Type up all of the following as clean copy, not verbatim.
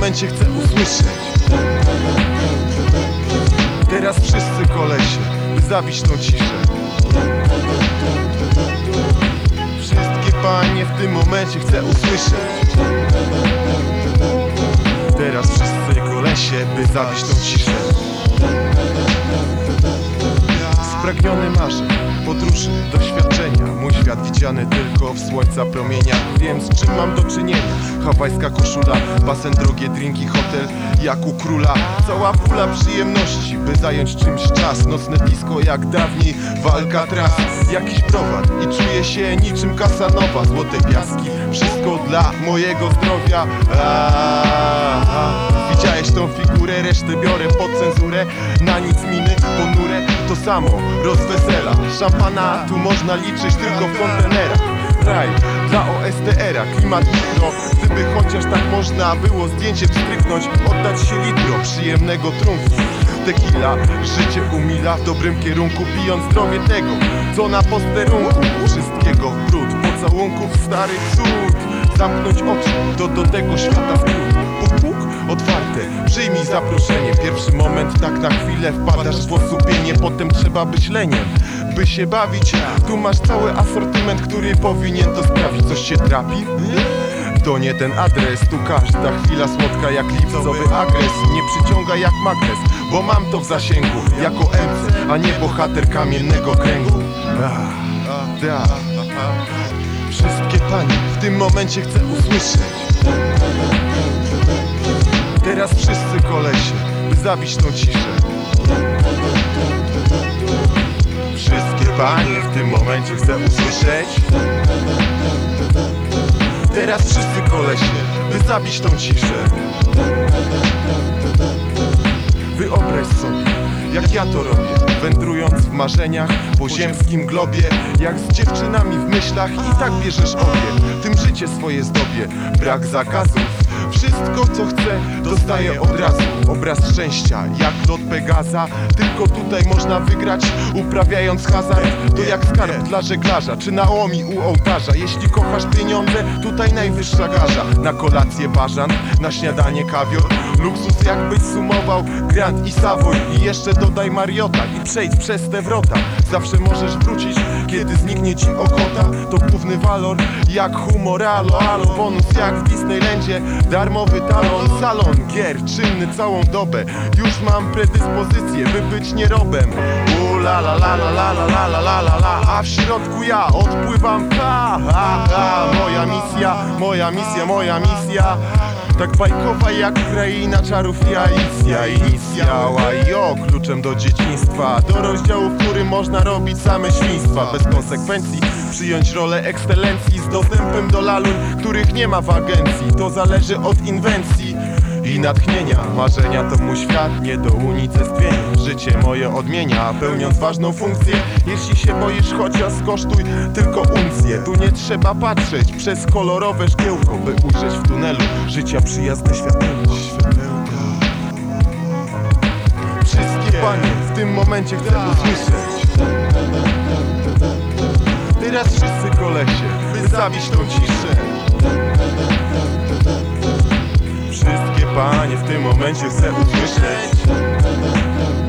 momencie chcę usłyszeć. Teraz wszyscy kolesie, by zabić tą ciszę. Wszystkie panie w tym momencie chcę usłyszeć. Teraz wszyscy kolesie, by zabić tą ciszę. Spragniony marzeń, podróży, doświadczenia. Mój świat widziany tylko w słońca promieniach. Wiem, z czym mam do czynienia. Hawajska koszula, basen, drogie drinki, hotel jak u króla. Cała pula przyjemności, by zająć czymś czas. Nocne disco jak dawniej, walka tras. Jakiś browar i czuję się niczym Kasanowa. Złote piaski, wszystko dla mojego zdrowia. Widziałeś tą figurę, resztę biorę pod cenzurę. Na nic miny ponure, to samo rozwesela. Szampana tu można liczyć tylko w kontenerach. Raj dla OSTR-a, klimat mikro. Gdyby chociaż tak można było zdjęcie wstryknąć, oddać się litro przyjemnego trunku. Tequila, życie umila w dobrym kierunku, pijąc zdrowie tego, co na posterunku. Wszystkiego brud, pocałunków starych cud. Zamknąć oczy, do tego świata skrót. Puk, puk, otwarte, przyjmij zaproszenie. Pierwszy moment, tak na chwilę wpadasz w osłupienie. Potem trzeba być leniem, by się bawić. Tu masz cały asortyment, który powinien to sprawić. Coś się trapi? To nie ten adres, tu każda chwila słodka jak lipcowy agres. Nie przyciąga jak magnes, bo mam to w zasięgu. Jako MC, a nie bohater kamiennego kręgu. Wszystkie panie w tym momencie chcę usłyszeć. Teraz wszyscy kolesie, by zabić tą ciszę. Wszystkie panie w tym momencie chcę usłyszeć. Teraz wszyscy kolesie, by zabić tą ciszę. Wyobraź sobie, jak ja to robię, wędrując w marzeniach po ziemskim globie. Jak z dziewczynami w myślach i tak bierzesz obie. Tym życie swoje zdobie, brak zakazów. Wszystko co chcę, dostaję od razu. Obraz szczęścia, jak lot Pegaza. Tylko tutaj można wygrać, uprawiając hazard. To jak skarb dla żeglarza, czy Naomi u ołtarza. Jeśli kochasz pieniądze, tutaj najwyższa garza. Na kolację bażant, na śniadanie kawior. Luksus jakbyś sumował Grand i Savoy. I jeszcze dodaj Mariota i przejdź przez te wrota. Zawsze możesz wrócić, kiedy zniknie ci ochota. To główny walor, jak humor, alo. Bonus jak w Disneylandzie, darmowy talon. Salon gier, czynny całą dobę. Już mam predyspozycję, by być nierobem. La la la la la la la la la la. A w środku ja odpływam. Moja misja. Tak bajkowa jak kraina czarów i Alicja. Inicjała kluczem do dzieciństwa. Do rozdziału, w którym można robić same świństwa. Bez konsekwencji przyjąć rolę ekscelencji. Z dostępem do laluń, których nie ma w agencji. To zależy od inwencji i natchnienia. Marzenia to mój świat, nie do unicestwienia. Życie moje odmienia, pełniąc ważną funkcję. Jeśli się boisz, chociaż skosztuj tylko uncję. Tu nie trzeba patrzeć przez kolorowe szkiełko, by ujrzeć w tunelu życia przyjazne światełko. Wszystkie panie w tym momencie chcę usłyszeć. Teraz wszyscy kolesie, by zabić tą ciszę. Wszystkie panie w tym momencie chcę usłyszeć.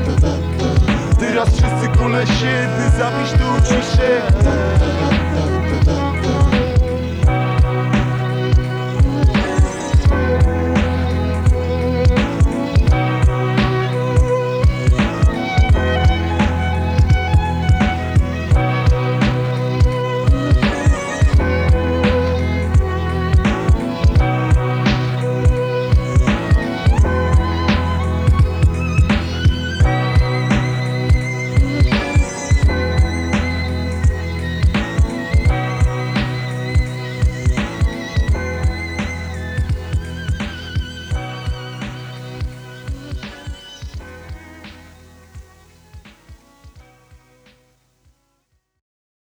Teraz wszyscy kolesie, by zabić tą ciszę.